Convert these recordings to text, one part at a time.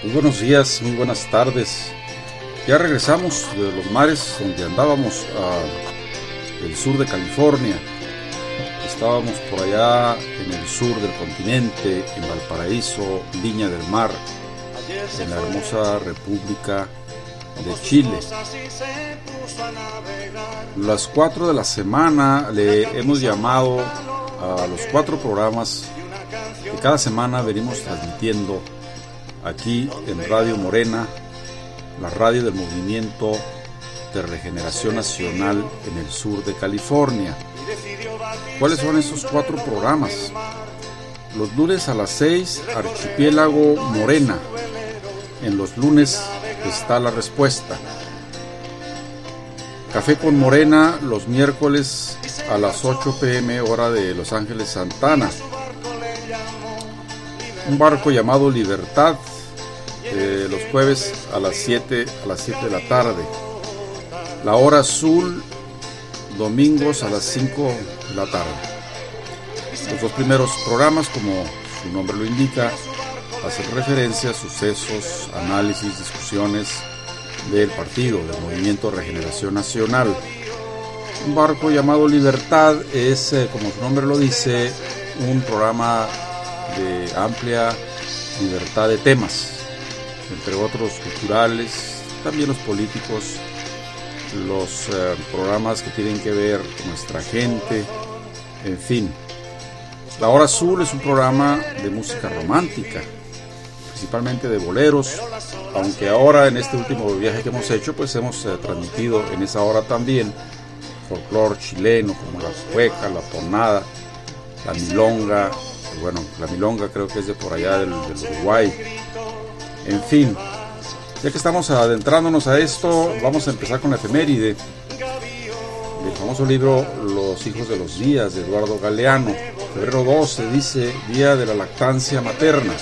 Muy buenos días, muy buenas tardes. Ya regresamos de los mares donde andábamos al sur de California. Estábamos por allá en el sur del continente, en Valparaíso, Viña del Mar, en la hermosa República de Chile. Las 4 de la semana le hemos llamado a los 4 programas que cada semana venimos transmitiendo aquí en Radio Morena, la radio del Movimiento de Regeneración Nacional en el sur de California. ¿Cuáles son esos 4 programas? Los lunes a las 6, Archipiélago Morena. En los lunes está la respuesta. Café con Morena los miércoles a las 8 p.m. hora de Los Ángeles, Santana. Un barco llamado Libertad los jueves a las 7 de la tarde. La hora azul domingos a las 5 de la tarde. Los 2 primeros programas, como su nombre lo indica, hacen referencia a sucesos, análisis, discusiones del partido, del Movimiento de Regeneración Nacional. Un barco llamado Libertad es, como su nombre lo dice, un programa de amplia libertad de temas, entre otros culturales, también los políticos, los programas que tienen que ver con nuestra gente, en fin. La Hora Azul es un programa de música romántica, principalmente de boleros, aunque ahora en este último viaje que hemos hecho, pues hemos transmitido en esa hora también folclore chileno, como la cueca, la tonada, la milonga. Bueno, la milonga creo que es de por allá del Uruguay. En fin, ya que estamos adentrándonos a esto, vamos a empezar con la efeméride del famoso libro Los hijos de los días, de Eduardo Galeano. Febrero 12 dice Día de la Lactancia Materna.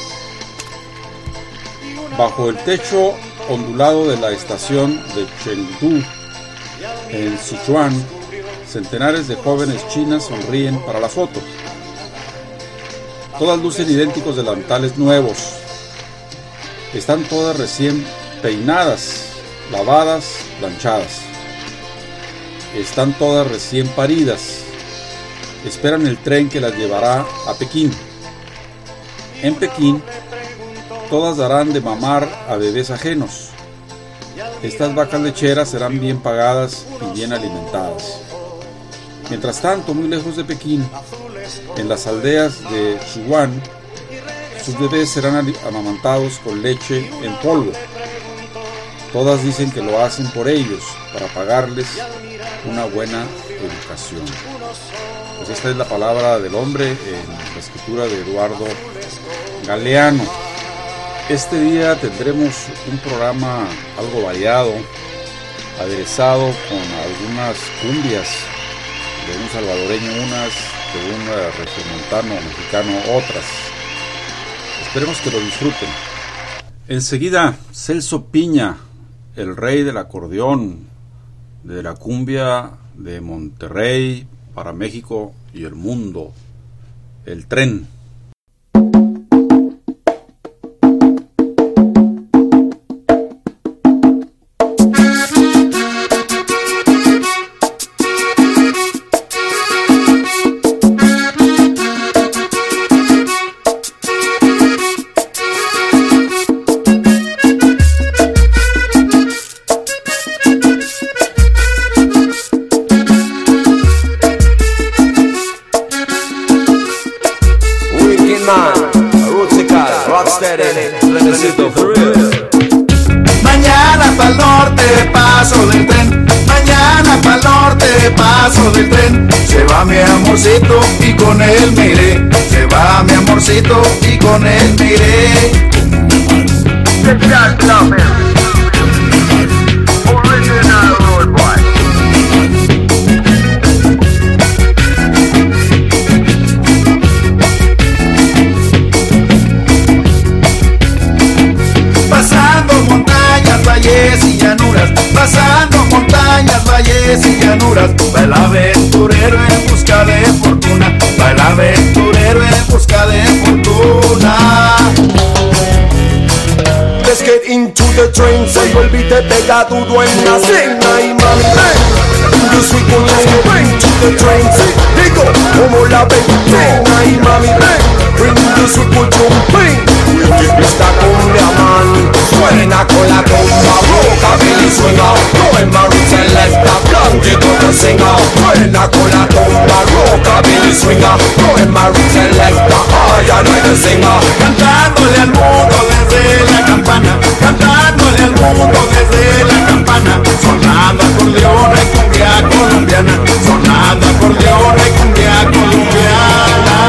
Bajo el techo ondulado de la estación de Chengdu, en Sichuan, centenares de jóvenes chinas sonríen para la foto. Todas lucen idénticos delantales nuevos. Están todas recién peinadas, lavadas, planchadas. Están todas recién paridas. Esperan el tren que las llevará a Pekín. En Pekín, todas darán de mamar a bebés ajenos. Estas vacas lecheras serán bien pagadas y bien alimentadas. Mientras tanto, muy lejos de Pekín, en las aldeas de Sichuan, sus bebés serán amamantados con leche en polvo. Todas dicen que lo hacen por ellos, para pagarles una buena educación. Pues esta es la palabra del hombre en la escritura de Eduardo Galeano. Este día tendremos un programa algo variado, aderezado con algunas cumbias, de un salvadoreño unas, de un regiomontano mexicano otras. Esperemos que lo disfruten. Enseguida, Celso Piña, el rey del acordeón, de la cumbia de Monterrey para México y el mundo, El Tren. Mañana pa'l norte paso del tren, mañana pa'l norte paso del tren. Se va mi amorcito y con él me iré, se va mi amorcito y con él me iré. Original Road Boy. Pasando montañas, valles y llanuras, pasando montañas, valles y llanuras, va el aventurero en busca de fortuna, va el aventurero en busca de fortuna. get into the train. Se vuelve y te pega duro en la cena y mami, yo soy con bring to the train. Digo, como la ventana y mami, bring the sweet with your pain. Esta cumbia man suena con la comba rockabilly swinga. No es Maroon Selecta, blanquito the singer. Suena con la comba rockabilly swinga. No es Maroon Selecta, ya no hay the singer. Cantándole al mundo desde la campana, cantándole al mundo desde la campana, sonando acordeón y cumbia colombiana, sonando acordeón y cumbia colombiana.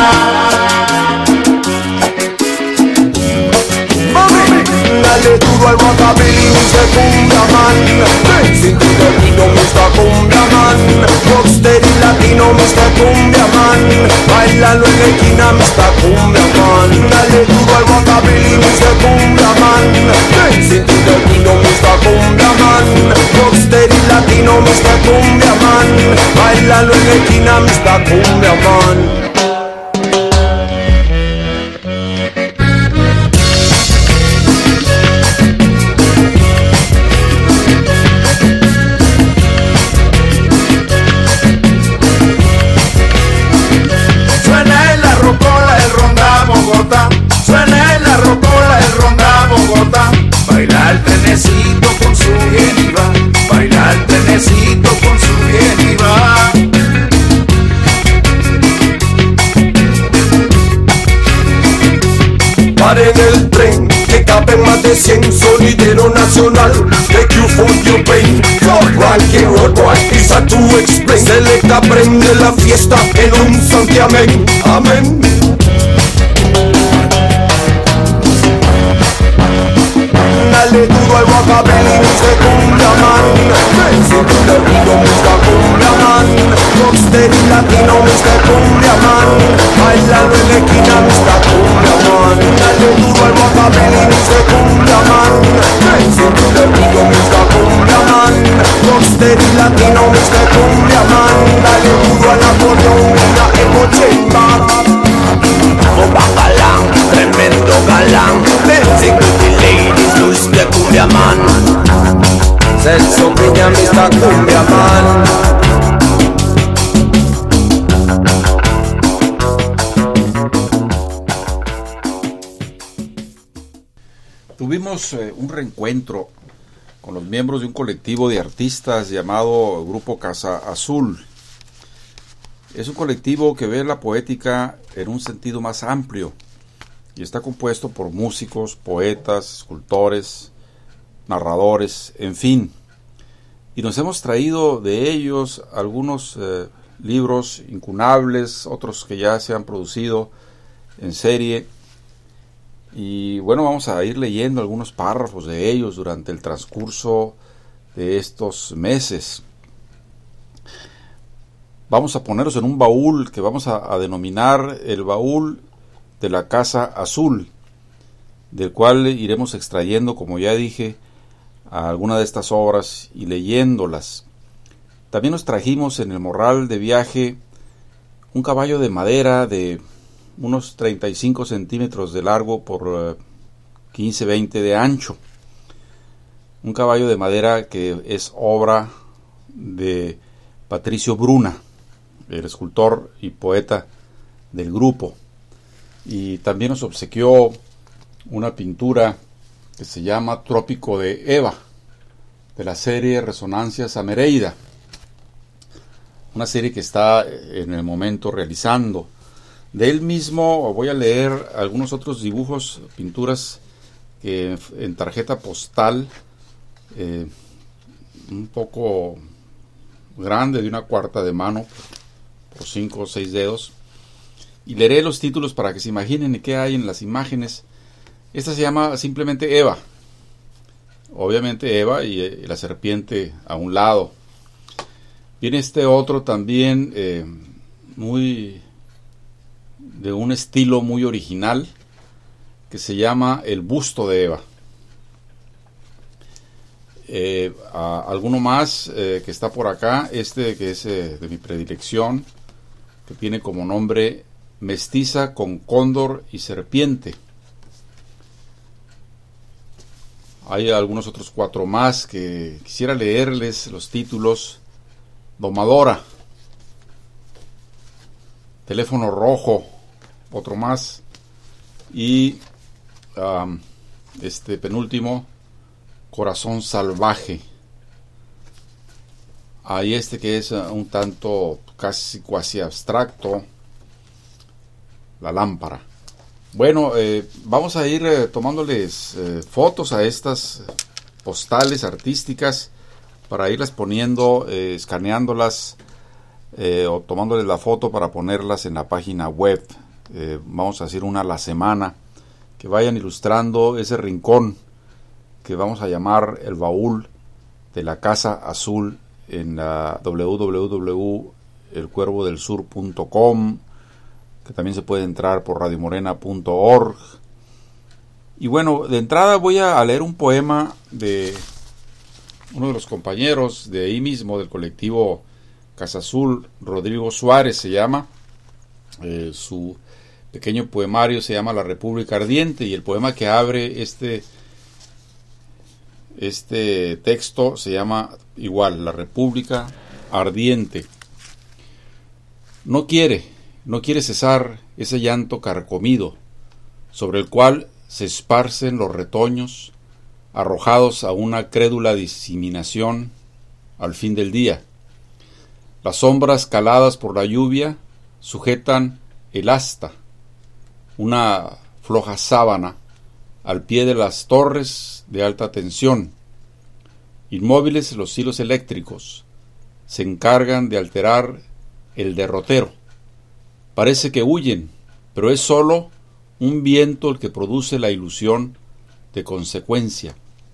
Dale duro al rockabilly, Mr. Cumbia Man. Sin tu latino, Mr. Cumbia Man. Rocksteady latino, Mr. Cumbia Man. Bailalo en la esquina, Mr. Cumbia Man. Dale duro al rockabilly, Mr. Cumbia Man. Sin tu latino, Mr. Cumbia Man. Rocksteady latino, Mr. Cumbia Man. Bailalo en la esquina, Mr. Cumbia Man. Suena en la rocola el ronda Bogotá. Baila el trenecito con su bien y va. Baila el trenecito con su bien y va. Paren el tren, que caben más de 100, sonidero nacional. Take you for your pain. Rocky Road Boy, is a to explain. Selecta prende la fiesta en un santiamén. Amén. Dale duro al rockabilly, Mr. Cumbia Man. Sin tu latino, Mr. Cumbia Man. Rocksteady latino, Mr. Cumbia Man. Bailalo en la esquina, Mr. Cumbia Man. Dale duro al rockabilly, Mr. Cumbia Man. Sin tu latino, Mr. Cumbia Man. Rocksteady latino, Mr. Cumbia Man. Dale duro al acordeón, la eco chamber. Un bacalán, tremendo galán. Dancing with the ladies, Luis de Cumbia Man. Celso Piña, Mr. Cumbia Man. Tuvimos un reencuentro con los miembros de un colectivo de artistas llamado Grupo Casa Azul. Es un colectivo que ve la poética en un sentido más amplio y está compuesto por músicos, poetas, escultores, narradores, en fin. Y nos hemos traído de ellos algunos libros incunables, otros que ya se han producido en serie. Y bueno, vamos a ir leyendo algunos párrafos de ellos durante el transcurso de estos meses. Vamos a ponernos en un baúl que vamos a denominar el baúl de la Casa Azul, del cual iremos extrayendo, como ya dije, algunas de estas obras y leyéndolas. También nos trajimos en el morral de viaje un caballo de madera de unos 35 centímetros de largo por 15-20 de ancho. Un caballo de madera que es obra de Patricio Bruna, el escultor y poeta del grupo. Y también nos obsequió una pintura que se llama Trópico de Eva, de la serie Resonancias a Mereida, una serie que está en el momento realizando. De él mismo voy a leer algunos otros dibujos, pinturas que en tarjeta postal, un poco grande, de una cuarta de mano, por 5 o 6 dedos, y leeré los títulos para que se imaginen qué hay en las imágenes. Esta se llama simplemente Eva, obviamente Eva y la serpiente a un lado. Viene este otro también muy de un estilo muy original, que se llama El busto de Eva. Alguno más que está por acá, este que es de mi predilección, que tiene como nombre Mestiza con cóndor y serpiente. hay algunos otros 4 más que quisiera leerles los títulos. Domadora, Teléfono Rojo, otro más, y este penúltimo, Corazón Salvaje. Hay este que es un tanto casi cuasi abstracto, La Lámpara. Bueno, vamos a ir tomándoles fotos a estas postales artísticas para irlas poniendo, escaneándolas o tomándoles la foto para ponerlas en la página web. Vamos a hacer una a la semana, que vayan ilustrando ese rincón que vamos a llamar el baúl de la Casa Azul en la www.elcuervodelsur.com, que también se puede entrar por radiomorena.org. Y bueno, de entrada voy a leer un poema de uno de los compañeros de ahí mismo, del colectivo Casa Azul, Rodrigo Suárez se llama. Su pequeño poemario se llama La República Ardiente, y el poema que abre este texto se llama igual, La República Ardiente. No quiere cesar ese llanto carcomido, sobre el cual se esparcen los retoños, arrojados a una crédula diseminación al fin del día. Las sombras caladas por la lluvia sujetan el asta, una floja sábana, al pie de las torres de alta tensión. Inmóviles los hilos eléctricos se encargan de alterar el derrotero. Parece que huyen, pero es sólo un viento el que produce la ilusión de consecuencia.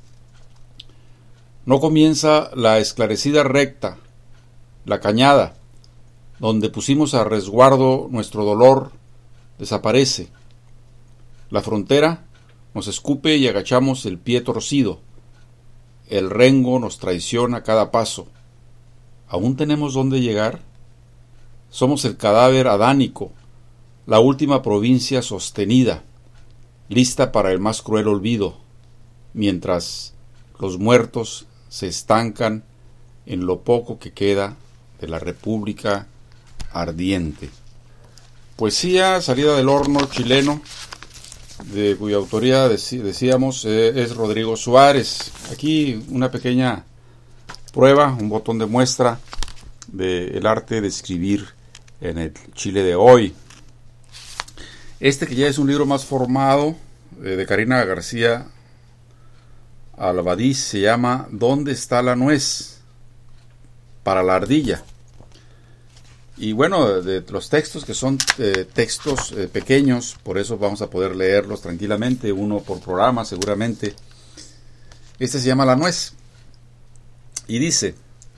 No comienza la esclarecida recta, la cañada, donde pusimos a resguardo nuestro dolor, desaparece. La frontera nos escupe y agachamos el pie torcido. El rengo nos traiciona a cada paso. ¿Aún tenemos dónde llegar? Somos el cadáver adánico, la última provincia sostenida, lista para el más cruel olvido, mientras los muertos se estancan en lo poco que queda de la República Ardiente. Poesía salida del horno chileno, de cuya autoría decíamos es Rodrigo Suárez. Aquí una pequeña prueba, un botón de muestra del arte de escribir en el Chile de hoy. Este que ya es un libro más formado, de Karina García Albadiz, se llama ¿Dónde está la nuez? Para la ardilla. Y bueno, de los textos, que son textos pequeños, por eso vamos a poder leerlos tranquilamente, uno por programa seguramente. Este se llama La nuez y dice: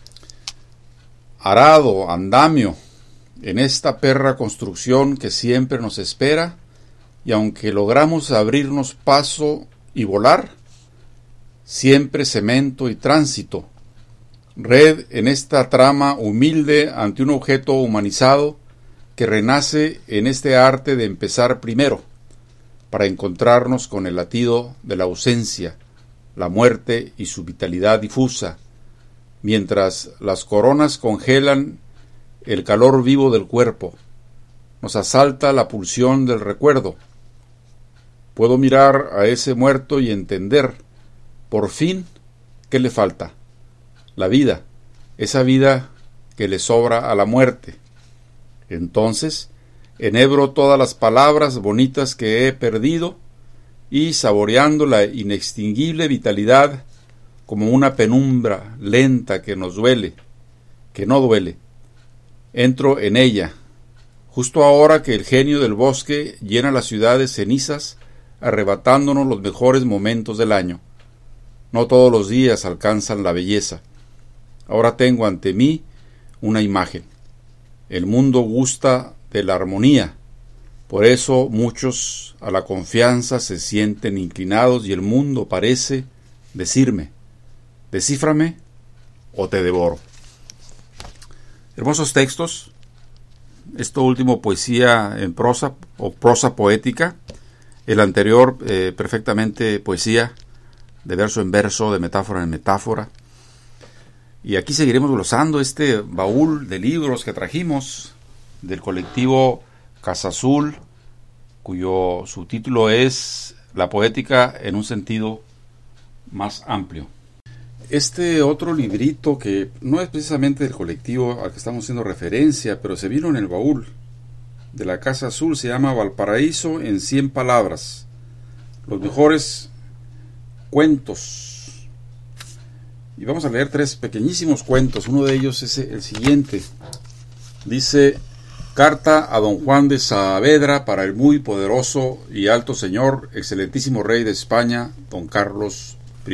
arado, andamio, en esta perra construcción que siempre nos espera, y aunque logramos abrirnos paso y volar, siempre cemento y tránsito, red en esta trama humilde ante un objeto humanizado que renace en este arte de empezar primero, para encontrarnos con el latido de la ausencia, la muerte y su vitalidad difusa, mientras las coronas congelan el calor vivo del cuerpo, nos asalta la pulsión del recuerdo. Puedo mirar a ese muerto y entender, por fin, ¿qué le falta? La vida, esa vida que le sobra a la muerte. Entonces, enhebro todas las palabras bonitas que he perdido y, saboreando la inextinguible vitalidad, como una penumbra lenta que nos duele, que no duele, entro en ella, justo ahora que el genio del bosque llena la ciudad de cenizas, arrebatándonos los mejores momentos del año. No todos los días alcanzan la belleza. Ahora tengo ante mí una imagen. El mundo gusta de la armonía, por eso muchos a la confianza se sienten inclinados y el mundo parece decirme: descíframe o te devoro. Hermosos textos. Esto último, poesía en prosa o prosa poética. El anterior, perfectamente poesía de verso en verso, de metáfora en metáfora. Y aquí seguiremos glosando este baúl de libros que trajimos del colectivo Casa Azul, cuyo subtítulo es La poética en un sentido más amplio. Este otro librito, que no es precisamente del colectivo al que estamos haciendo referencia, pero se vino en el baúl de la Casa Azul, se llama Valparaíso en 100 palabras. Los mejores cuentos. Y vamos a leer 3 pequeñísimos cuentos. Uno de ellos es el siguiente. Dice: Carta a don Juan de Saavedra para el muy poderoso y alto señor, excelentísimo rey de España, don Carlos I.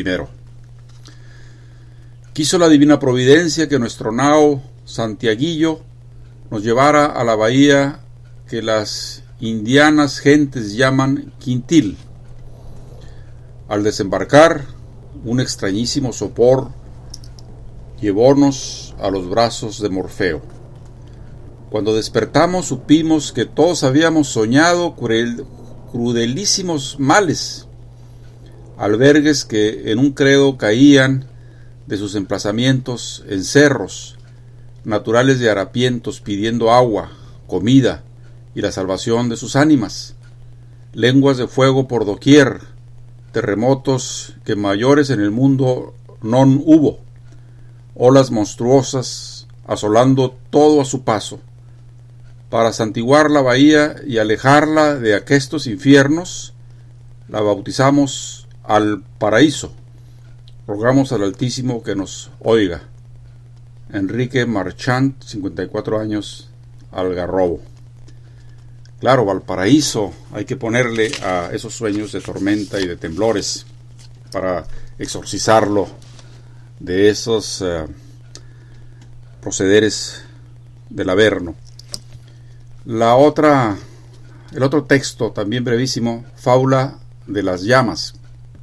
Quiso la divina providencia que nuestro nao Santiaguillo nos llevara a la bahía que las indianas gentes llaman Quintil. Al desembarcar, un extrañísimo sopor llevónos a los brazos de Morfeo. Cuando despertamos supimos que todos habíamos soñado crudelísimos males, albergues que en un credo caían de sus emplazamientos en cerros, naturales de harapientos pidiendo agua, comida y la salvación de sus ánimas, lenguas de fuego por doquier, terremotos que mayores en el mundo non hubo, olas monstruosas asolando todo a su paso. Para santiguar la bahía y alejarla de aquestos infiernos, la bautizamos al paraíso. Rogamos al Altísimo que nos oiga. Enrique Marchant, 54 años, Algarrobo. Claro, Valparaíso, hay que ponerle a esos sueños de tormenta y de temblores para exorcizarlo de esos procederes del Averno. El otro texto, también brevísimo, Fábula de las llamas.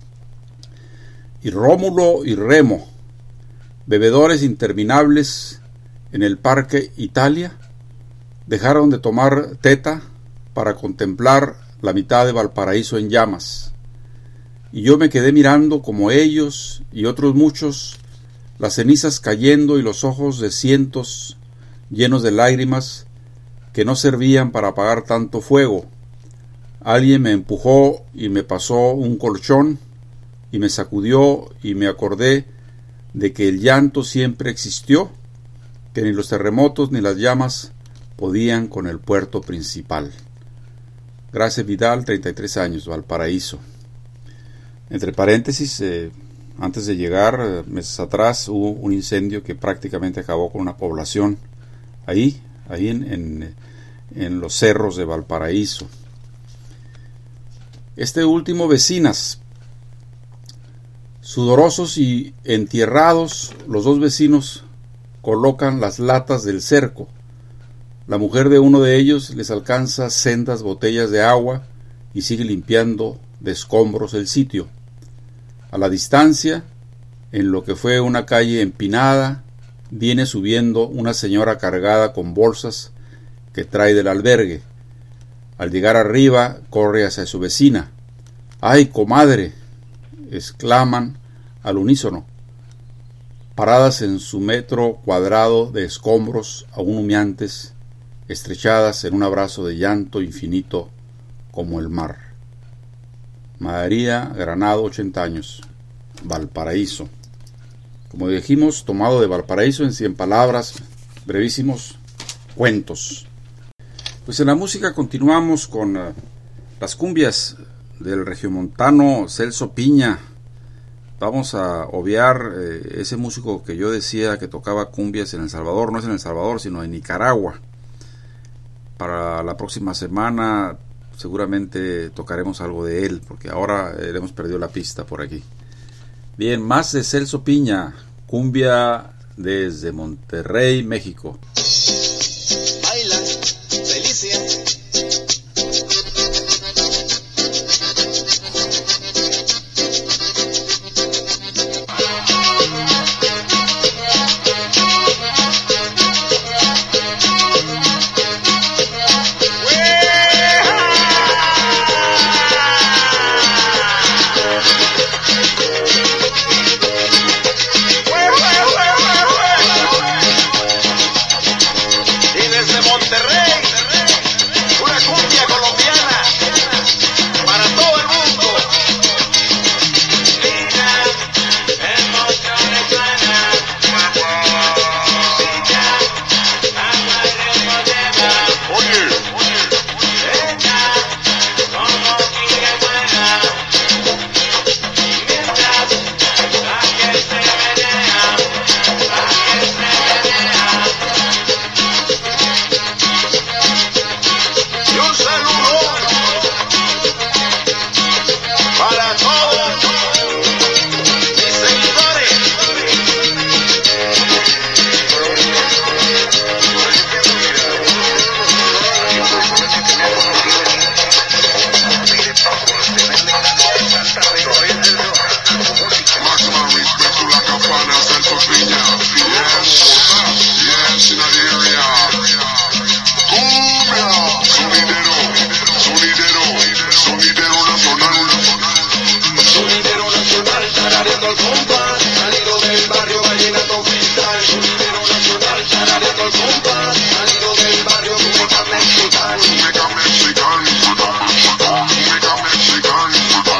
Y Rómulo y Remo, bebedores interminables en el Parque Italia, dejaron de tomar teta para contemplar la mitad de Valparaíso en llamas. Y yo me quedé mirando como ellos y otros muchos, las cenizas cayendo y los ojos de cientos llenos de lágrimas que no servían para apagar tanto fuego. Alguien me empujó y me pasó un colchón y me sacudió y me acordé de que el llanto siempre existió, que ni los terremotos ni las llamas podían con el puerto principal. Gracia Vidal, 33 años, Valparaíso. Entre paréntesis, antes de llegar, meses atrás, hubo un incendio que prácticamente acabó con una población ahí en los cerros de Valparaíso. Este último, Vecinas. Sudorosos y entierrados, los dos vecinos colocan las latas del cerco. La mujer de uno de ellos les alcanza sendas botellas de agua y sigue limpiando de escombros el sitio. A la distancia, en lo que fue una calle empinada, viene subiendo una señora cargada con bolsas que trae del albergue. Al llegar arriba, corre hacia su vecina. ¡Ay, comadre!, exclaman al unísono, paradas en su metro cuadrado de escombros aún humeantes, estrechadas en un abrazo de llanto infinito como el mar. María Granado, 80 años, Valparaíso. Como dijimos, tomado de Valparaíso en 100 palabras, brevísimos cuentos. Pues en la música continuamos con las cumbias del regiomontano Celso Piña. Vamos a obviar ese músico que yo decía que tocaba cumbias en El Salvador. No es en El Salvador, sino en Nicaragua. Para la próxima semana seguramente tocaremos algo de él, porque ahora le hemos perdido la pista por aquí. Bien, más de Celso Piña, cumbia desde Monterrey, México. Bailan, Felicia. el compás, salido del barrio vallenato freestyle, sonidero nacional, tarareando el compás, salido del barrio música mexicana. Música mexicana, música mexicana.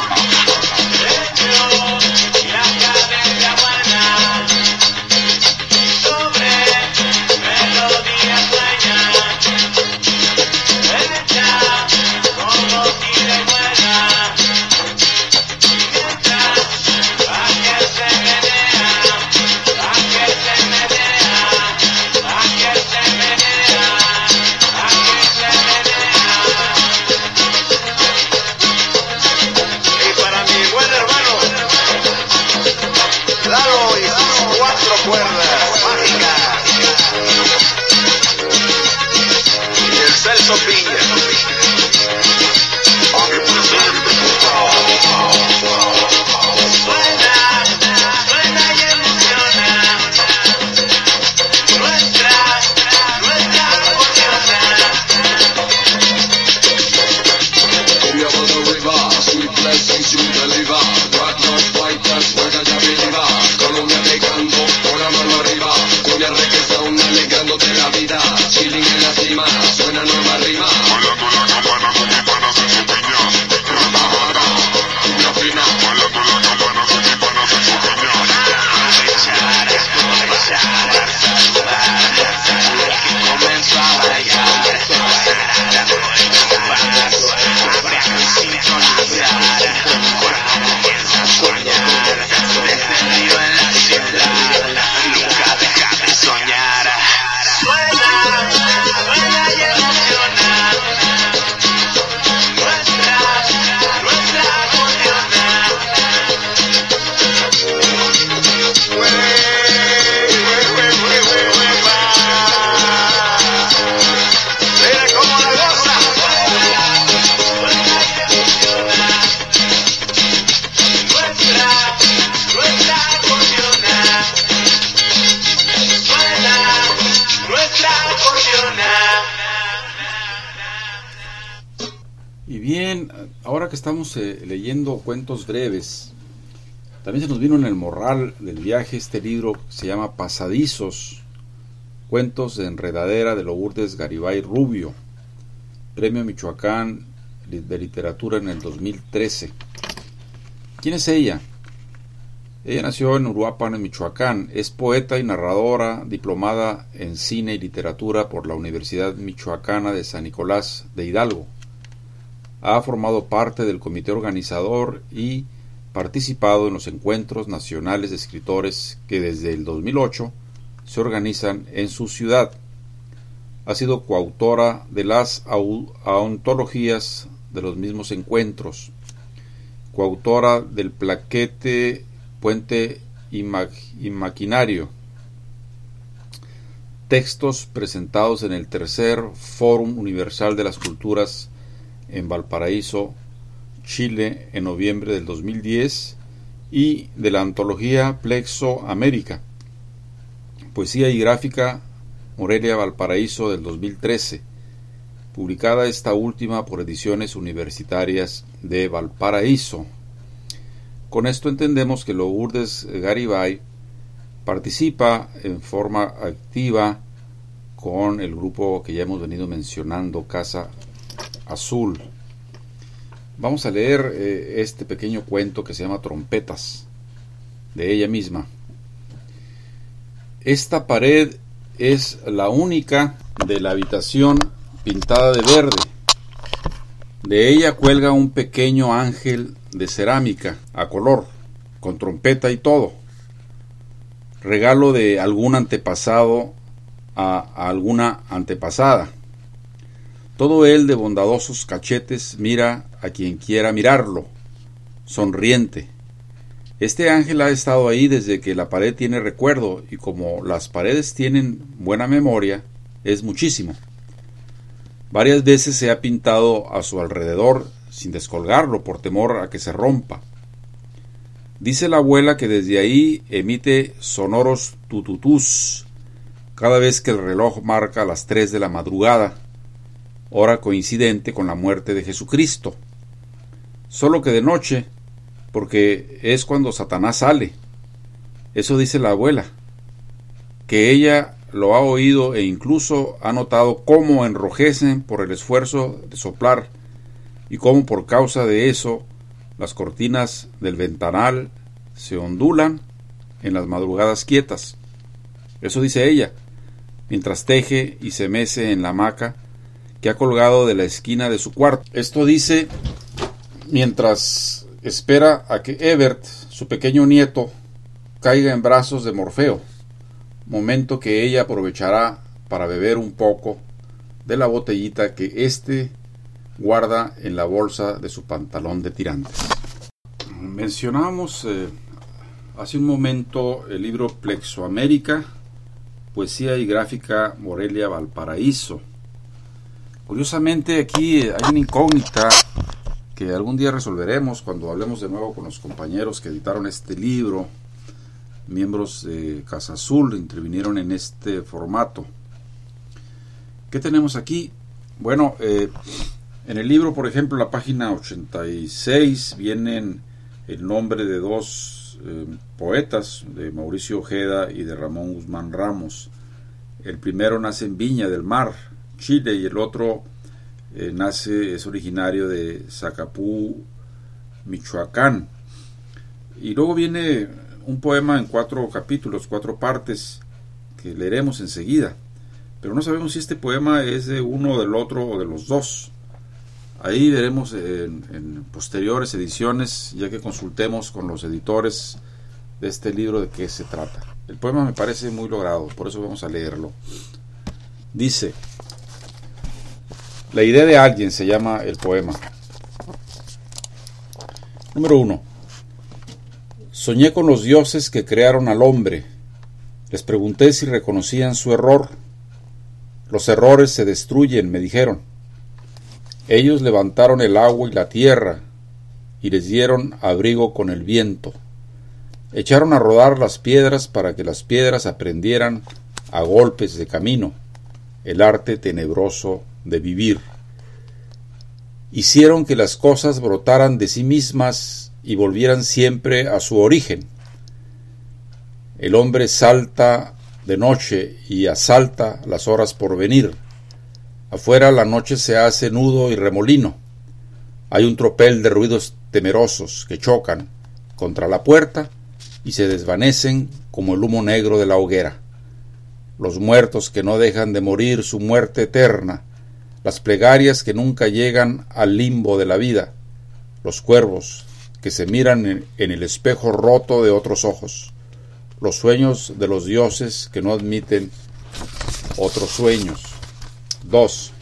Ahora que estamos leyendo cuentos breves, también se nos vino en el morral del viaje este libro que se llama Pasadizos, cuentos de enredadera de Lourdes Garibay Rubio, Premio Michoacán de Literatura en el 2013. ¿Quién es ella? Ella nació en Uruapan, en Michoacán. Es poeta y narradora, diplomada en cine y literatura por la Universidad Michoacana de San Nicolás de Hidalgo. Ha formado parte del comité organizador y participado en los encuentros nacionales de escritores que desde el 2008 se organizan en su ciudad. Ha sido coautora de las antologías de los mismos encuentros, coautora del plaquete Puente Imaginario, textos presentados en el tercer Fórum Universal de las Culturas en Valparaíso, Chile, en noviembre del 2010, y de la antología Plexo América, Poesía y Gráfica, Morelia, Valparaíso, del 2013, publicada esta última por Ediciones Universitarias de Valparaíso. Con esto entendemos que Lourdes Garibay participa en forma activa con el grupo que ya hemos venido mencionando, Casa Azul. Vamos a leer este pequeño cuento que se llama Trompetas, de ella misma. Esta pared es la única de la habitación pintada de verde. De ella cuelga un pequeño ángel de cerámica a color, con trompeta y todo, regalo de algún antepasado a alguna antepasada. Todo él de bondadosos cachetes mira a quien quiera mirarlo, sonriente. Este ángel ha estado ahí desde que la pared tiene recuerdo, y como las paredes tienen buena memoria, es muchísimo. Varias veces se ha pintado a su alrededor sin descolgarlo por temor a que se rompa. Dice la abuela que desde ahí emite sonoros tututús cada vez que el reloj marca las 3 de la madrugada, hora coincidente con la muerte de Jesucristo. Solo que de noche, porque es cuando Satanás sale. Eso dice la abuela, que ella lo ha oído e incluso ha notado cómo enrojecen por el esfuerzo de soplar y cómo por causa de eso las cortinas del ventanal se ondulan en las madrugadas quietas. Eso dice ella, mientras teje y se mece en la hamaca que ha colgado de la esquina de su cuarto. Esto dice mientras espera a que Ebert, su pequeño nieto, caiga en brazos de Morfeo, momento que ella aprovechará para beber un poco de la botellita que éste guarda en la bolsa de su pantalón de tirantes. Mencionamos hace un momento el libro Plexoamérica, poesía y gráfica Morelia Valparaíso. Curiosamente aquí hay una incógnita que algún día resolveremos cuando hablemos de nuevo con los compañeros que editaron este libro. Miembros de Casa Azul intervinieron en este formato. ¿Qué tenemos aquí? Bueno, en el libro, por ejemplo, la página 86 vienen el nombre de dos poetas, de Mauricio Ojeda y de Ramón Guzmán Ramos. El primero nace en Viña del Mar, Chile, y el otro es originario de Zacapú, Michoacán. Y luego viene un poema en 4 capítulos, 4 partes, que leeremos enseguida. Pero no sabemos si este poema es de uno, del otro o de los dos. Ahí veremos en posteriores ediciones, ya que consultemos con los editores de este libro de qué se trata. El poema me parece muy logrado, por eso vamos a leerlo. Dice: La idea de alguien se llama el poema. Número 1. Soñé con los dioses que crearon al hombre. Les pregunté si reconocían su error. Los errores se destruyen, me dijeron. Ellos levantaron el agua y la tierra y les dieron abrigo con el viento. Echaron a rodar las piedras para que las piedras aprendieran a golpes de camino el arte tenebroso de vivir. Hicieron que las cosas brotaran de sí mismas y volvieran siempre a su origen. El hombre salta de noche y asalta las horas por venir. Afuera la noche se hace nudo y remolino. Hay un tropel de ruidos temerosos que chocan contra la puerta y se desvanecen como el humo negro de la hoguera. Los muertos que no dejan de morir su muerte eterna, las plegarias que nunca llegan al limbo de la vida, los cuervos que se miran en el espejo roto de otros ojos, los sueños de los dioses que no admiten otros sueños. 2.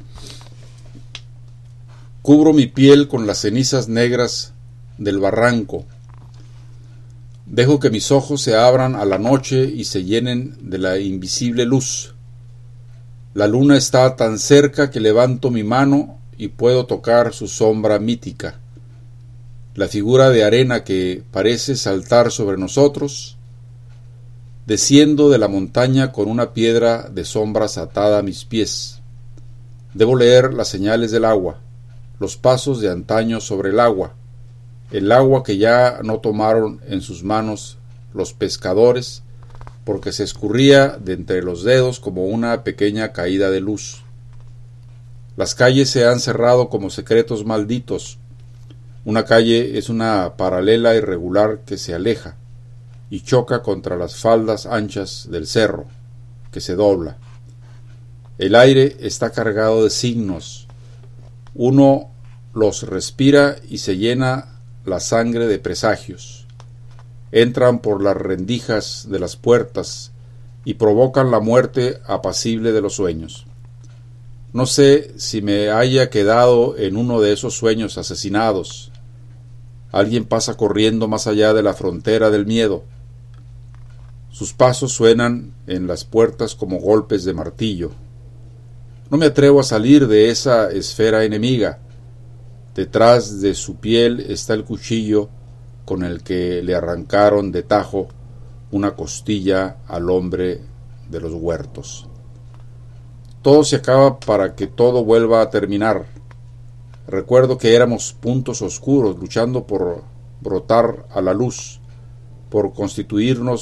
Cubro mi piel con las cenizas negras del barranco. Dejo que mis ojos se abran a la noche y se llenen de la invisible luz. La luna está tan cerca que levanto mi mano y puedo tocar su sombra mítica. La figura de arena que parece saltar sobre nosotros. Desciendo de la montaña con una piedra de sombras atada a mis pies. Debo leer las señales del agua, los pasos de antaño sobre el agua que ya no tomaron en sus manos los pescadores, porque se escurría de entre los dedos como una pequeña caída de luz. Las calles se han cerrado como secretos malditos. Una calle es una paralela irregular que se aleja y choca contra las faldas anchas del cerro, que se dobla. El aire está cargado de signos. Uno los respira y se llena la sangre de presagios. Entran por las rendijas de las puertas y provocan la muerte apacible de los sueños. No sé si me haya quedado en uno de esos sueños asesinados. Alguien pasa corriendo más allá de la frontera del miedo. Sus pasos suenan en las puertas como golpes de martillo. No me atrevo a salir de esa esfera enemiga. Detrás de su piel está el cuchillo con el que le arrancaron de tajo una costilla al hombre de los huertos. Todo se acaba para que todo vuelva a terminar. Recuerdo que éramos puntos oscuros luchando por brotar a la luz, por constituirnos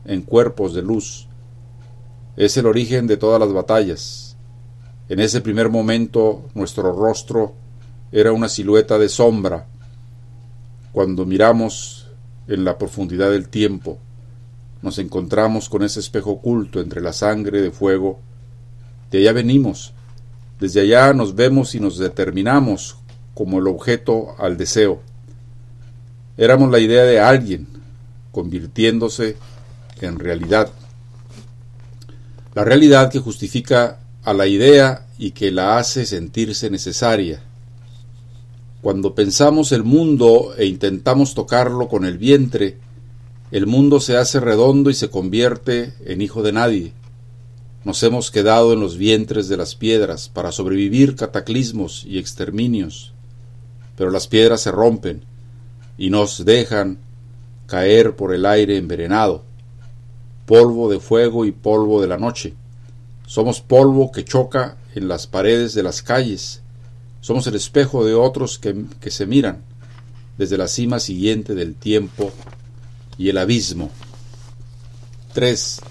en cuerpos de luz. Es el origen de todas las batallas. En ese primer momento nuestro rostro era una silueta de sombra. Cuando miramos en la profundidad del tiempo, nos encontramos con ese espejo oculto entre la sangre de fuego. De allá venimos. Desde allá nos vemos y nos determinamos como el objeto al deseo. Éramos la idea de alguien, convirtiéndose en realidad. La realidad que justifica a la idea y que la hace sentirse necesaria. Cuando pensamos el mundo e intentamos tocarlo con el vientre, el mundo se hace redondo y se convierte en hijo de nadie. Nos hemos quedado en los vientres de las piedras para sobrevivir cataclismos y exterminios, pero las piedras se rompen y nos dejan caer por el aire envenenado, polvo de fuego y polvo de la noche. Somos polvo que choca en las paredes de las calles. Somos el espejo de otros que se miran desde la cima siguiente del tiempo y el abismo. 3.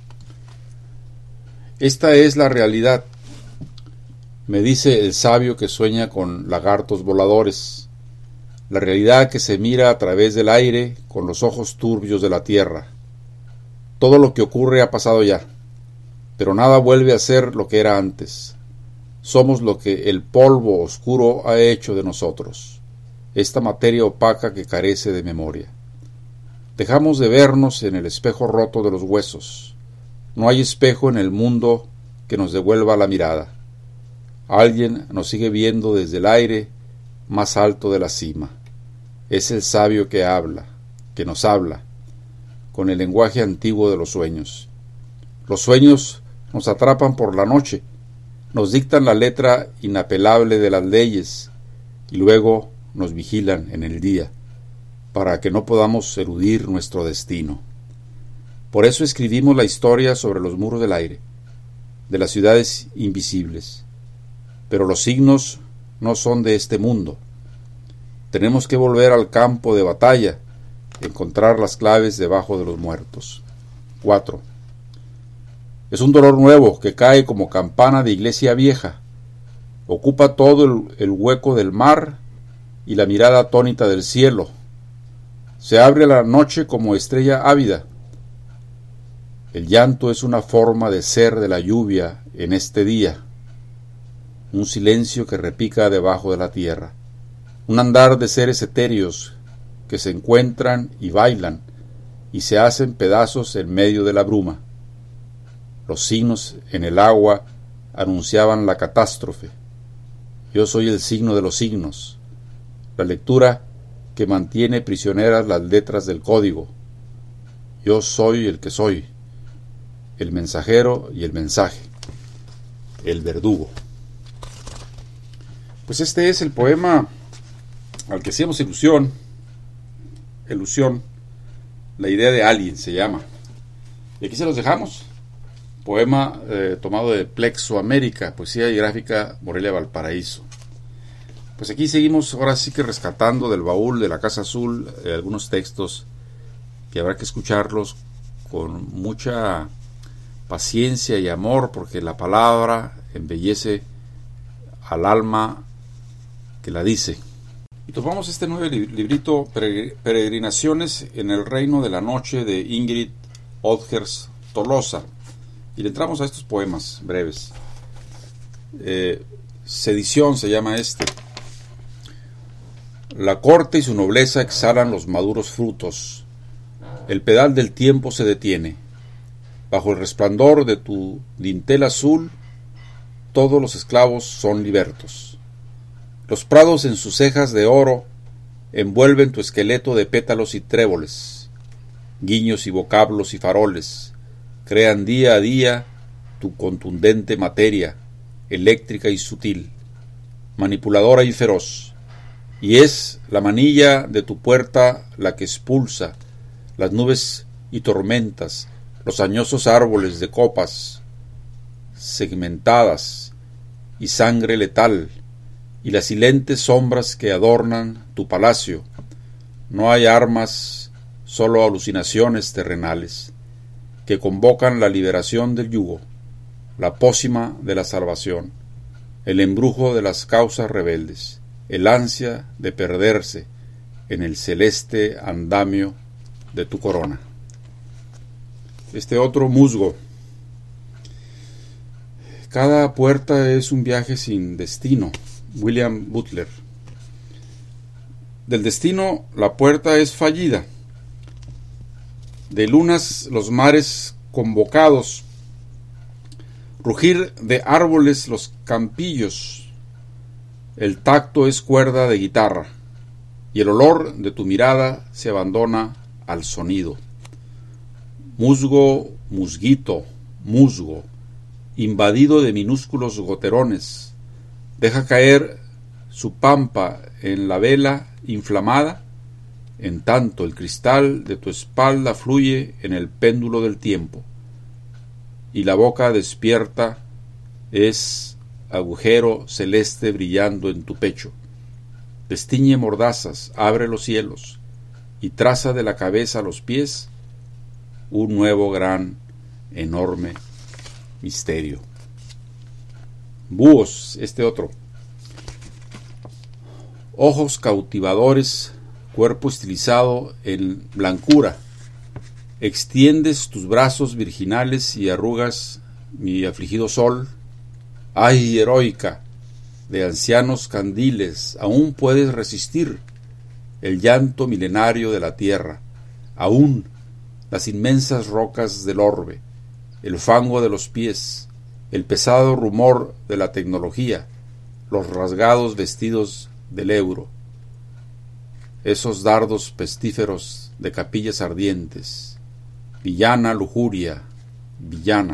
Esta es la realidad, me dice el sabio que sueña con lagartos voladores. La realidad que se mira a través del aire con los ojos turbios de la tierra. Todo lo que ocurre ha pasado ya, pero nada vuelve a ser lo que era antes. Somos lo que el polvo oscuro ha hecho de nosotros, esta materia opaca que carece de memoria. Dejamos de vernos en el espejo roto de los huesos. No hay espejo en el mundo que nos devuelva la mirada. Alguien nos sigue viendo desde el aire más alto de la cima. Es el sabio que habla, que nos habla, con el lenguaje antiguo de los sueños. Los sueños nos atrapan por la noche, nos dictan la letra inapelable de las leyes y luego nos vigilan en el día, para que no podamos eludir nuestro destino. Por eso escribimos la historia sobre los muros del aire, de las ciudades invisibles. Pero los signos no son de este mundo. Tenemos que volver al campo de batalla, encontrar las claves debajo de los muertos. 4. Es un dolor nuevo que cae como campana de iglesia vieja. Ocupa todo el hueco del mar y la mirada atónita del cielo. Se abre la noche como estrella ávida. El llanto es una forma de ser de la lluvia en este día. Un silencio que repica debajo de la tierra. Un andar de seres etéreos que se encuentran y bailan y se hacen pedazos en medio de la bruma. Los signos en el agua anunciaban la catástrofe. Yo soy el signo de los signos, la lectura que mantiene prisioneras las letras del código. Yo soy el que soy, el mensajero y el mensaje, el verdugo. Pues este es el poema al que hacíamos ilusión, la idea de alguien se llama. Y aquí se los dejamos. Poema tomado de Plexo América, poesía y gráfica Morelia Valparaíso. Pues aquí seguimos ahora sí que rescatando del baúl de la Casa Azul algunos textos que habrá que escucharlos con mucha paciencia y amor, porque la palabra embellece al alma que la dice. Y tomamos este nuevo librito, Peregrinaciones en el Reino de la Noche, de Ingrid Odgers Tolosa. Y le entramos a estos poemas breves. Sedición se llama este. La corte y su nobleza exhalan los maduros frutos. El pedal del tiempo se detiene. Bajo el resplandor de tu dintel azul, todos los esclavos son libertos. Los prados en sus cejas de oro envuelven tu esqueleto de pétalos y tréboles. Guiños y vocablos y faroles crean día a día tu contundente materia, eléctrica y sutil, manipuladora y feroz, y es la manilla de tu puerta la que expulsa las nubes y tormentas, los añosos árboles de copas segmentadas y sangre letal, y las silentes sombras que adornan tu palacio. No hay armas, solo alucinaciones terrenales. que convocan la liberación del yugo, la pócima de la salvación, el embrujo de las causas rebeldes, el ansia de perderse en el celeste andamio de tu corona. Este otro, musgo. Cada puerta es un viaje sin destino. William Butler. Del destino la puerta es fallida. De lunas los mares convocados. Rugir de árboles los campillos. El tacto es cuerda de guitarra. Y el olor de tu mirada se abandona al sonido. Musgo, musguito, musgo, invadido de minúsculos goterones, deja caer su pampa en la vela inflamada, en tanto el cristal de tu espalda fluye en el péndulo del tiempo, y la boca despierta es agujero celeste brillando en tu pecho. Destiñe mordazas, abre los cielos, y traza de la cabeza a los pies un nuevo gran, enorme misterio. Búhos, este otro. Ojos cautivadores, cuerpo estilizado en blancura. Extiendes tus brazos virginales y arrugas mi afligido sol. ¡Ay, heroica! De ancianos candiles, aún puedes resistir el llanto milenario de la tierra, aún las inmensas rocas del orbe, el fango de los pies, el pesado rumor de la tecnología, los rasgados vestidos del euro, esos dardos pestíferos de capillas ardientes, villana lujuria, villana.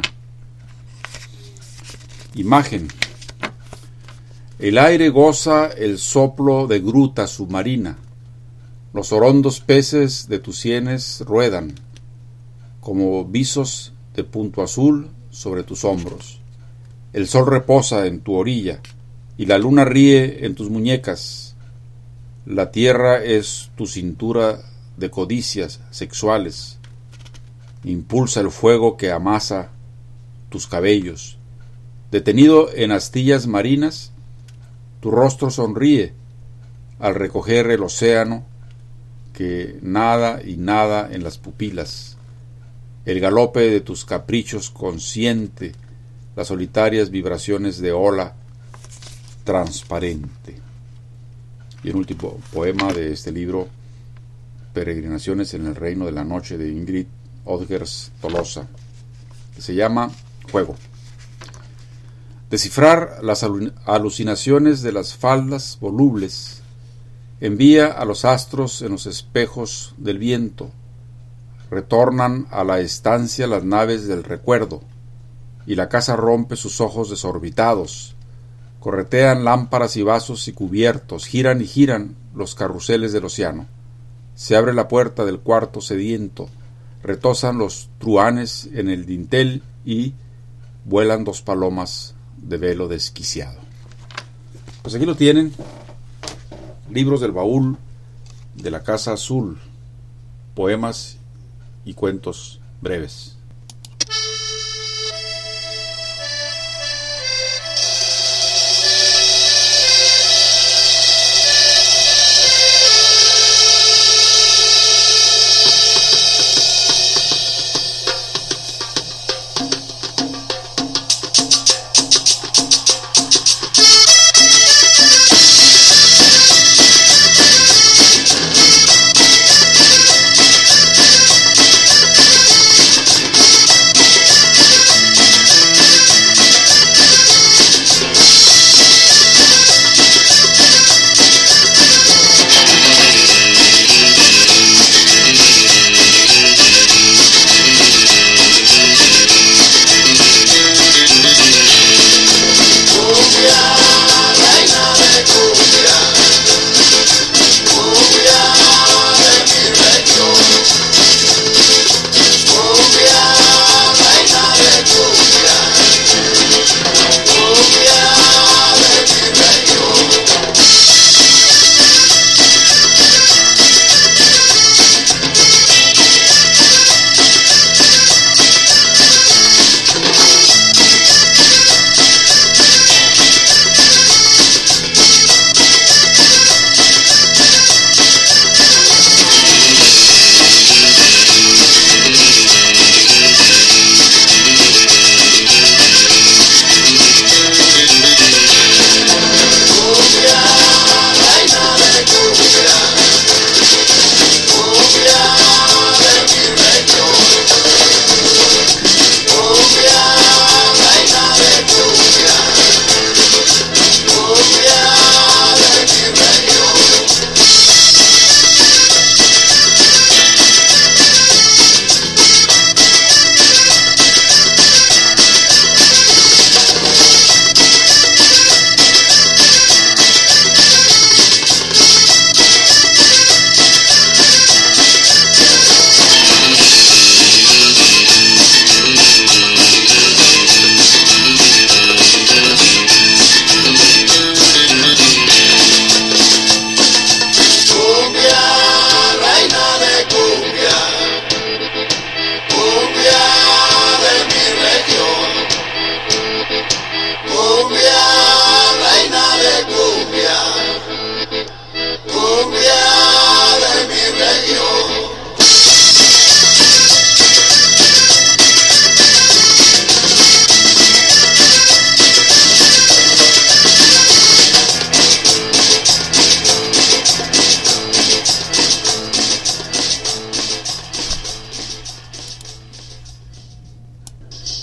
Imagen. El aire goza el soplo de gruta submarina, los orondos peces de tus sienes ruedan, como visos de punto azul sobre tus hombros. El sol reposa en tu orilla, y la luna ríe en tus muñecas. La tierra es tu cintura de codicias sexuales. Impulsa el fuego que amasa tus cabellos. Detenido en astillas marinas, tu rostro sonríe al recoger el océano que nada y nada en las pupilas. El galope de tus caprichos consiente las solitarias vibraciones de ola transparente. Y el último poema de este libro, Peregrinaciones en el Reino de la Noche, de Ingrid Odgers Tolosa, que se llama Juego. Descifrar las alucinaciones de las faldas volubles. Envía a los astros en los espejos del viento. Retornan a la estancia las naves del recuerdo, y la casa rompe sus ojos desorbitados. Corretean lámparas y vasos y cubiertos, giran y giran los carruseles del océano. Se abre la puerta del cuarto sediento, retozan los truhanes en el dintel y vuelan dos palomas de velo desquiciado. Pues aquí lo tienen, libros del baúl de la Casa Azul, poemas y cuentos breves.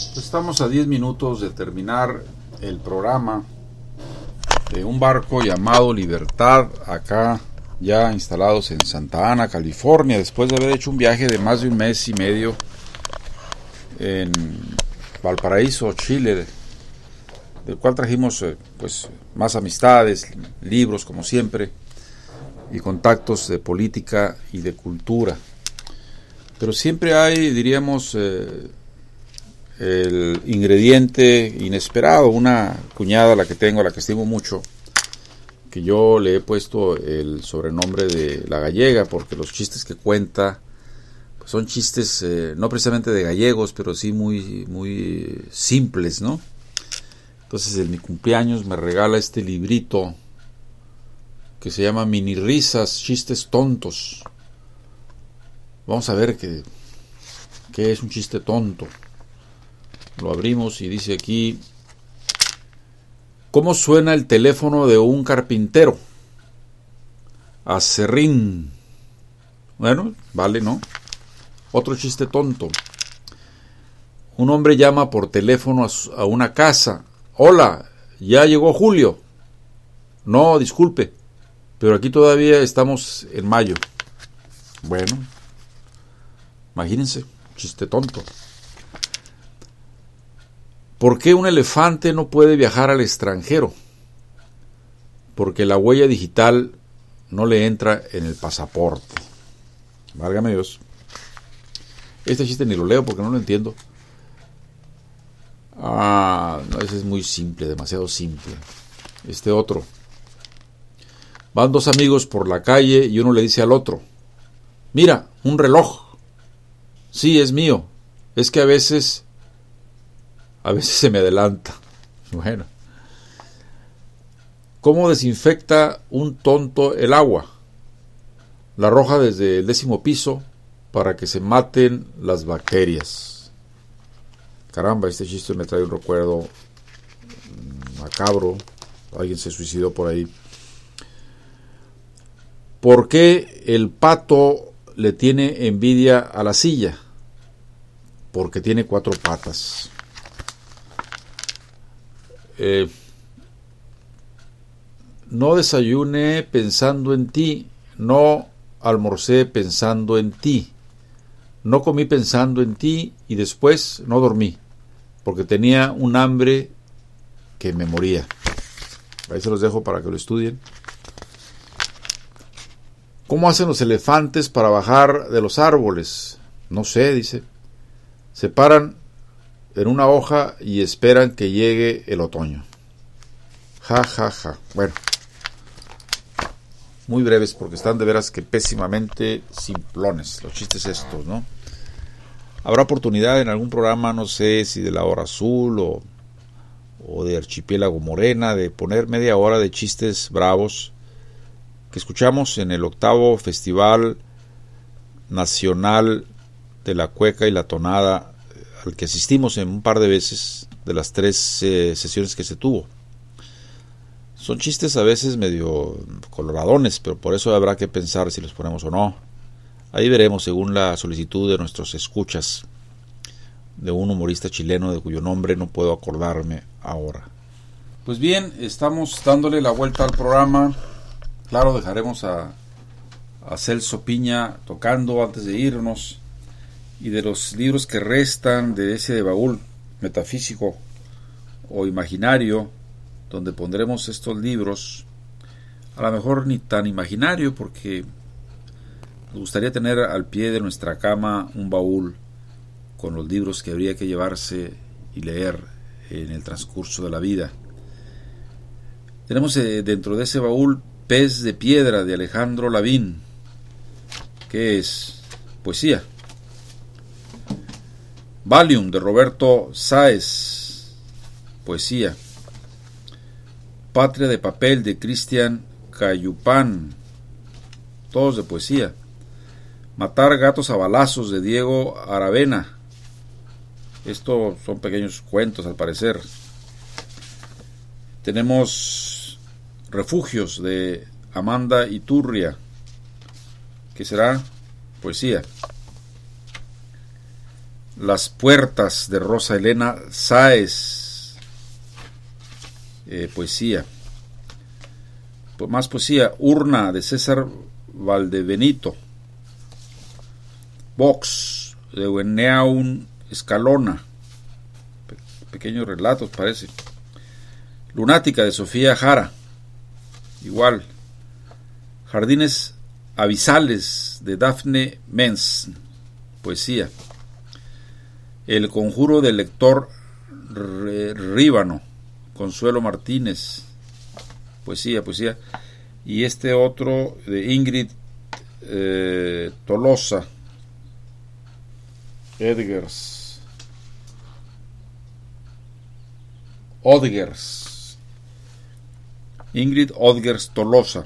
Estamos a 10 minutos de terminar el programa de un barco llamado Libertad, acá ya instalados en Santa Ana, California, después de haber hecho un viaje de más de un mes y medio en Valparaíso, Chile, del cual trajimos pues más amistades, libros como siempre, y contactos de política y de cultura. Pero siempre hay, diríamos, el ingrediente inesperado. Una cuñada, la que tengo, a la que estimo mucho, que yo le he puesto el sobrenombre de la gallega, porque los chistes que cuenta pues son chistes no precisamente de gallegos, pero sí muy simples, ¿no? Entonces en mi cumpleaños me regala este librito que se llama Mini Risas, Chistes Tontos. Vamos a ver qué es un chiste tonto. Lo abrimos y dice aquí: ¿cómo suena el teléfono de un carpintero? Acerrín. Bueno, vale, ¿no? Otro chiste tonto. Un hombre llama por teléfono a una casa. Hola, ¿ya llegó Julio? No, disculpe, pero aquí todavía estamos en mayo. Bueno, imagínense, chiste tonto. ¿Por qué un elefante no puede viajar al extranjero? Porque la huella digital no le entra en el pasaporte. Válgame Dios. Este chiste ni lo leo porque no lo entiendo. No, ese es muy simple, demasiado simple. Este otro. Van dos amigos por la calle y uno le dice al otro: mira, un reloj. Sí, es mío. Es que a veces se me adelanta. Bueno. ¿Cómo desinfecta un tonto el agua? La arroja desde el 10º piso para que se maten las bacterias. Caramba, este chiste me trae un recuerdo macabro. Alguien se suicidó por ahí. ¿Por qué el pato le tiene envidia a la silla? Porque tiene 4 patas. No desayuné pensando en ti, no almorcé pensando en ti, no comí pensando en ti y después no dormí, porque tenía un hambre que me moría. Ahí se los dejo para que lo estudien. ¿Cómo hacen los elefantes para bajar de los árboles? No sé, dice. Se paran en una hoja y esperan que llegue el otoño. Ja, ja, ja. Bueno, muy breves porque están de veras que pésimamente simplones los chistes estos, ¿no? Habrá oportunidad en algún programa, no sé si de La Hora Azul o de Archipiélago Morena, de poner media hora de chistes bravos que escuchamos en el 8º Festival Nacional de la Cueca y la Tonada, al que asistimos en un par de veces de las 3 sesiones que se tuvo. Son chistes a veces medio coloradones, pero por eso habrá que pensar si los ponemos o no. Ahí veremos según la solicitud de nuestros escuchas, de un humorista chileno de cuyo nombre no puedo acordarme ahora. Pues bien, estamos dándole la vuelta al programa. Claro, dejaremos a Celso Piña tocando antes de irnos. Y de los libros que restan de ese baúl metafísico o imaginario, donde pondremos estos libros, a lo mejor ni tan imaginario, porque nos gustaría tener al pie de nuestra cama un baúl con los libros que habría que llevarse y leer en el transcurso de la vida. Tenemos dentro de ese baúl Pez de Piedra, de Alejandro Lavín, que es poesía. Valium, de Roberto Sáez, poesía. Patria de Papel, de Cristian Cayupán, todos de poesía. Matar gatos a balazos, de Diego Aravena. Estos son pequeños cuentos al parecer. Tenemos Refugios, de Amanda Iturria, que será poesía. Las puertas de Rosa Elena Sáez, poesía. Más poesía. Urna de César Valdebenito. Vox de Eneaun Escalona. Pequeños relatos, parece. Lunática de Sofía Jara. Igual. Jardines abisales de Dafne Mens. Poesía. El conjuro del lector Ríbano. Consuelo Martínez. Poesía. Y este otro de Ingrid Tolosa Odgers. Ingrid Odgers Tolosa,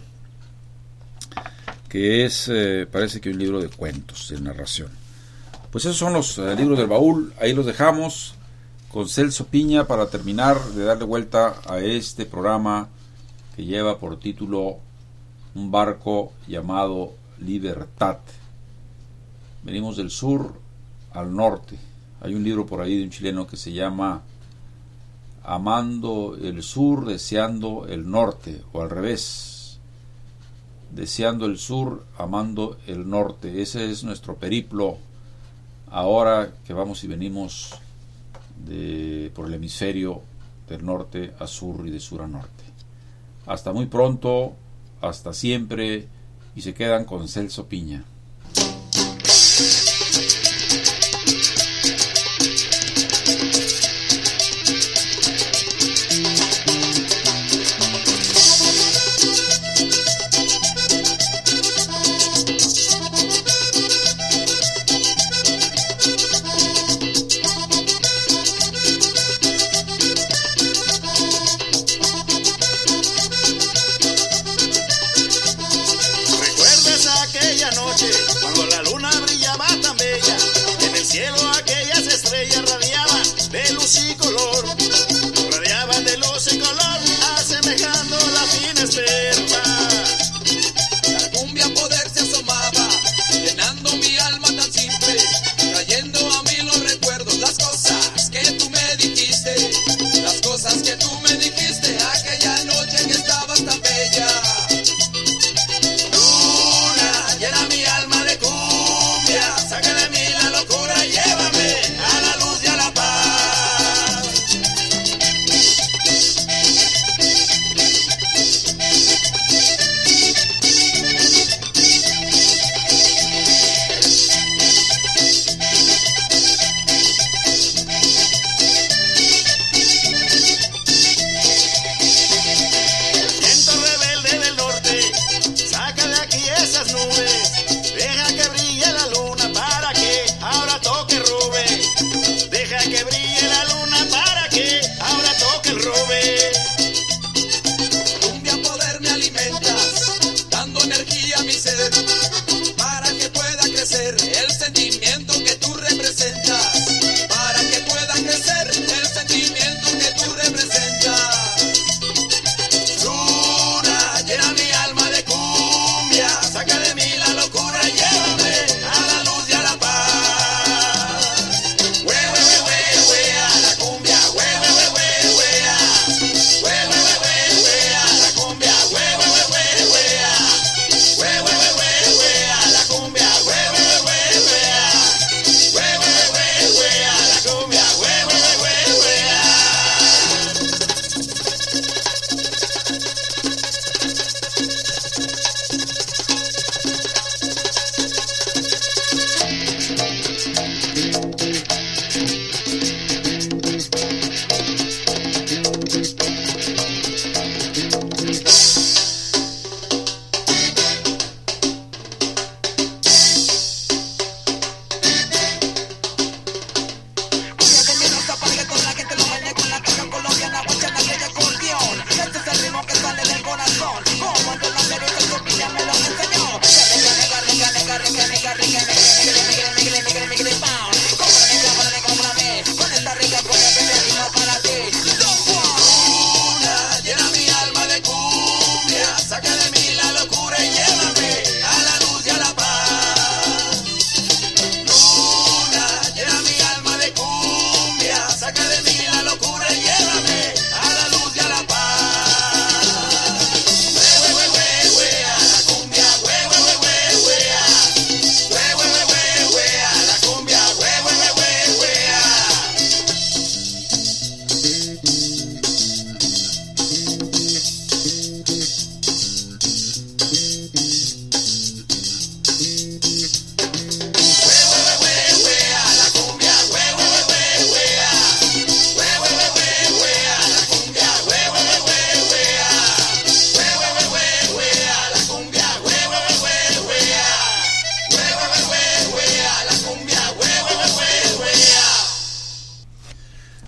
que es, parece que un libro de cuentos, de narración. Pues esos son los libros del baúl, ahí los dejamos con Celso Piña para terminar de darle vuelta a este programa que lleva por título Un barco llamado Libertad. Venimos del sur al norte. Hay un libro por ahí de un chileno que se llama Amando el sur, deseando el norte, o al revés, deseando el sur, amando el norte. Ese es nuestro periplo ahora que vamos y venimos por el hemisferio del norte a sur y de sur a norte. Hasta muy pronto, hasta siempre, y se quedan con Celso Piña.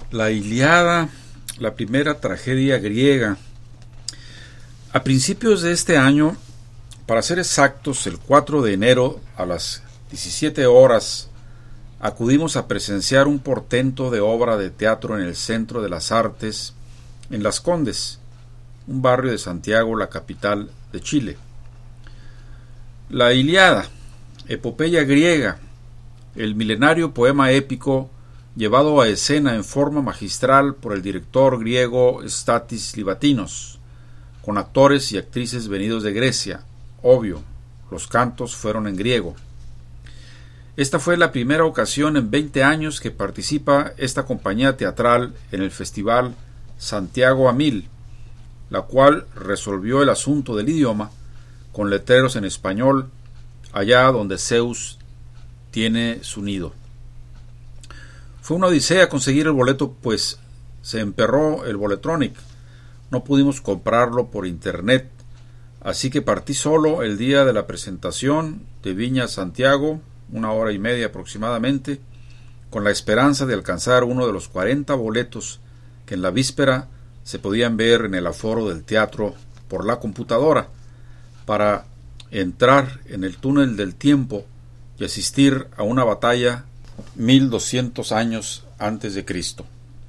La Ilíada, la primera tragedia griega. A principios de este año, para ser exactos, el 4 de enero a las 17 horas, acudimos a presenciar un portento de obra de teatro en el Centro de las Artes, en Las Condes, un barrio de Santiago, la capital de Chile. La Ilíada, epopeya griega, el milenario poema épico llevado a escena en forma magistral por el director griego Stathis Libatinos, con actores y actrices venidos de Grecia. Obvio, los cantos fueron en griego. Esta fue la primera ocasión en 20 años que participa esta compañía teatral en el festival Santiago a 1000, la cual resolvió el asunto del idioma con letreros en español, allá donde Zeus tiene su nido. Fue una odisea conseguir el boleto, pues se emperró el Boletronic. No pudimos comprarlo por internet, así que partí solo el día de la presentación de Viña a Santiago, 1 hora y media aproximadamente, con la esperanza de alcanzar uno de los 40 boletos que en la víspera se podían ver en el aforo del teatro por la computadora, para entrar en el túnel del tiempo y asistir a una batalla 1200 años antes de Cristo.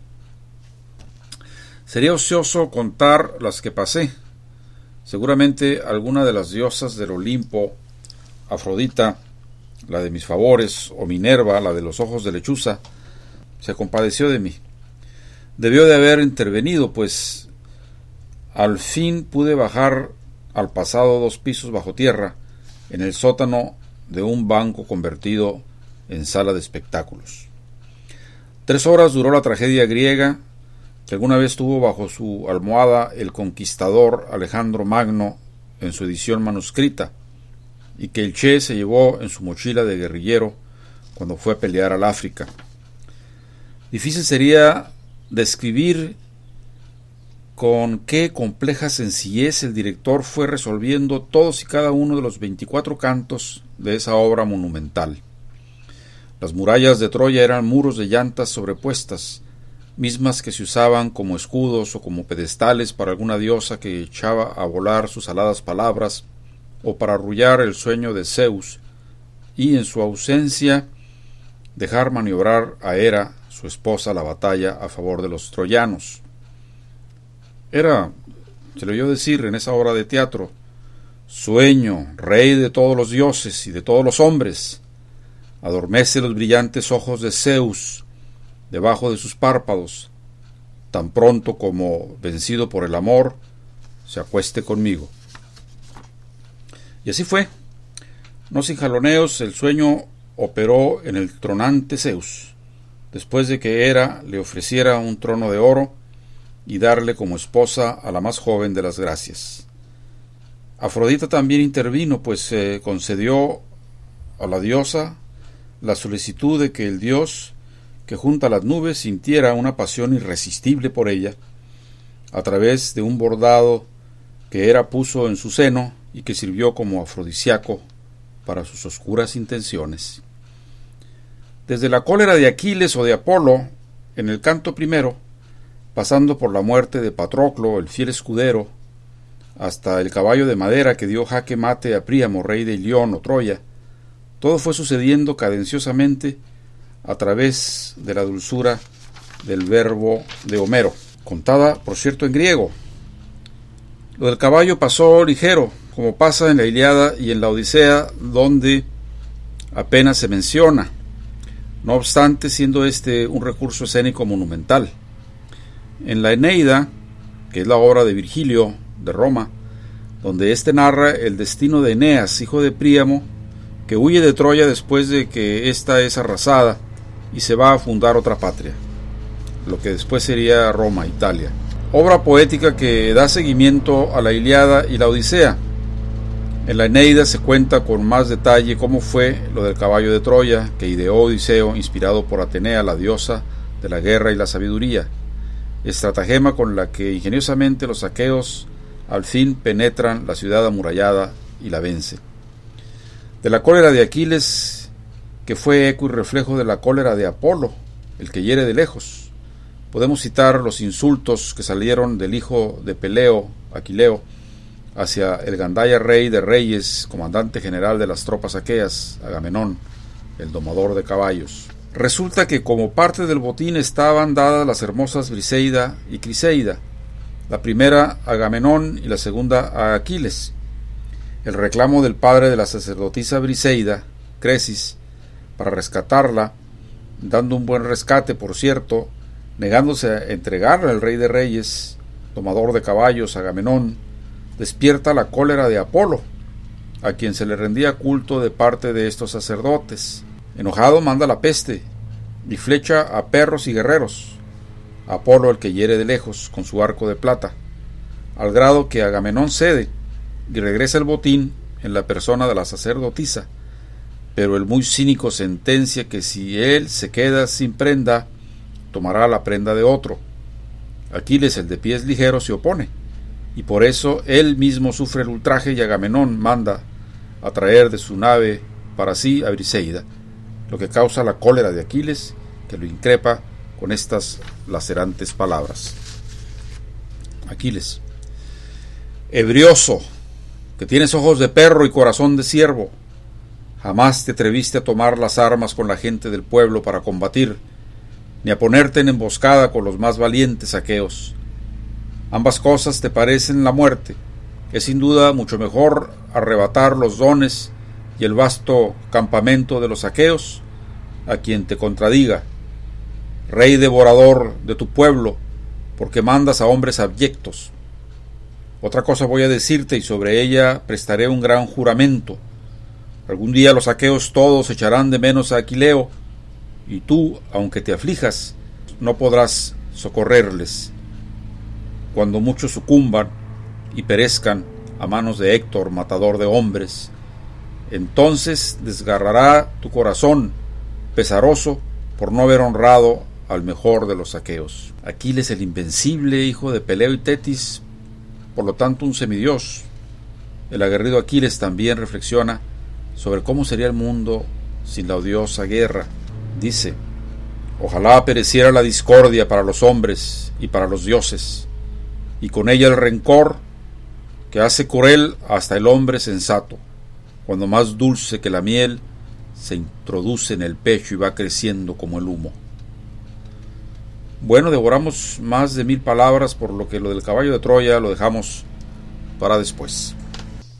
Sería ocioso contar las que pasé. Seguramente alguna de las diosas del Olimpo, Afrodita, la de mis favores, o Minerva, la de los ojos de lechuza, se compadeció de mí. Debió de haber intervenido, pues al fin pude bajar al pasado 2 pisos bajo tierra, en el sótano de un banco convertido en sala de espectáculos. 3 horas duró la tragedia griega que alguna vez tuvo bajo su almohada el conquistador Alejandro Magno en su edición manuscrita, y que el Che se llevó en su mochila de guerrillero cuando fue a pelear al África. Difícil sería describir con qué compleja sencillez el director fue resolviendo todos y cada uno de los 24 cantos de esa obra monumental. Las murallas de Troya eran muros de llantas sobrepuestas, mismas que se usaban como escudos o como pedestales para alguna diosa que echaba a volar sus aladas palabras, o para arrullar el sueño de Zeus, y en su ausencia dejar maniobrar a Hera, su esposa, la batalla a favor de los troyanos. Era, se le oyó decir en esa obra de teatro, sueño, rey de todos los dioses y de todos los hombres, adormece los brillantes ojos de Zeus debajo de sus párpados, tan pronto como, vencido por el amor, se acueste conmigo. Y así fue. No sin jaloneos, el sueño operó en el tronante Zeus, después de que Hera le ofreciera un trono de oro y darle como esposa a la más joven de las gracias. Afrodita también intervino, pues concedió a la diosa la solicitud de que el dios que junta las nubes sintiera una pasión irresistible por ella, a través de un bordado que Hera puso en su seno y que sirvió como afrodisíaco para sus oscuras intenciones. Desde la cólera de Aquiles o de Apolo, en el canto primero, pasando por la muerte de Patroclo, el fiel escudero, hasta el caballo de madera que dio jaque mate a Príamo, rey de Ilión o Troya, todo fue sucediendo cadenciosamente a través de la dulzura del verbo de Homero, contada, por cierto, en griego. Lo del caballo pasó ligero, como pasa en la Ilíada y en la Odisea, donde apenas se menciona, no obstante siendo este un recurso escénico monumental. En la Eneida, que es la obra de Virgilio de Roma, donde éste narra el destino de Eneas, hijo de Príamo, que huye de Troya después de que ésta es arrasada y se va a fundar otra patria, lo que después sería Roma, Italia. Obra poética que da seguimiento a la Ilíada y la Odisea. En la Eneida se cuenta con más detalle cómo fue lo del caballo de Troya que ideó Odiseo, inspirado por Atenea, la diosa de la guerra y la sabiduría, estratagema con la que ingeniosamente los aqueos al fin penetran la ciudad amurallada y la vence. De la cólera de Aquiles, que fue eco y reflejo de la cólera de Apolo, el que hiere de lejos, podemos citar los insultos que salieron del hijo de Peleo, Aquileo, hacia el Gandaya rey de reyes, comandante general de las tropas aqueas, Agamenón, el domador de caballos. Resulta que como parte del botín estaban dadas las hermosas Briseida y Criseida, la primera a Agamenón y la segunda a Aquiles. El reclamo del padre de la sacerdotisa Briseida, Cresis, para rescatarla, dando un buen rescate, por cierto, negándose a entregarla al rey de reyes, domador de caballos, Agamenón, despierta la cólera de Apolo, a quien se le rendía culto de parte de estos sacerdotes. Enojado manda la peste y flecha a perros y guerreros, Apolo el que hiere de lejos con su arco de plata, al grado que Agamenón cede y regresa el botín en la persona de la sacerdotisa, pero el muy cínico sentencia que si él se queda sin prenda, tomará la prenda de otro. Aquiles, el de pies ligeros, se opone, y por eso él mismo sufre el ultraje, y Agamenón manda a traer de su nave para sí a Briseida, lo que causa la cólera de Aquiles, que lo increpa con estas lacerantes palabras. Aquiles: ebrioso, que tienes ojos de perro y corazón de ciervo, jamás te atreviste a tomar las armas con la gente del pueblo para combatir, ni a ponerte en emboscada con los más valientes aqueos. Ambas cosas te parecen la muerte. Es sin duda mucho mejor arrebatar los dones y el vasto campamento de los aqueos a quien te contradiga, rey devorador de tu pueblo, porque mandas a hombres abyectos. Otra cosa voy a decirte, y sobre ella prestaré un gran juramento. Algún día los aqueos todos echarán de menos a Aquileo, y tú, aunque te aflijas, no podrás socorrerles. Cuando muchos sucumban y perezcan a manos de Héctor, matador de hombres, entonces desgarrará tu corazón, pesaroso por no haber honrado al mejor de los aqueos. Aquiles, el invencible, hijo de Peleo y Tetis, por lo tanto un semidios. El aguerrido Aquiles también reflexiona sobre cómo sería el mundo sin la odiosa guerra. Dice: ojalá pereciera la discordia para los hombres y para los dioses, y con ella el rencor que hace cruel hasta el hombre sensato, cuando más dulce que la miel se introduce en el pecho y va creciendo como el humo. Bueno, devoramos más de 1000 palabras, por lo que lo del caballo de Troya lo dejamos para después.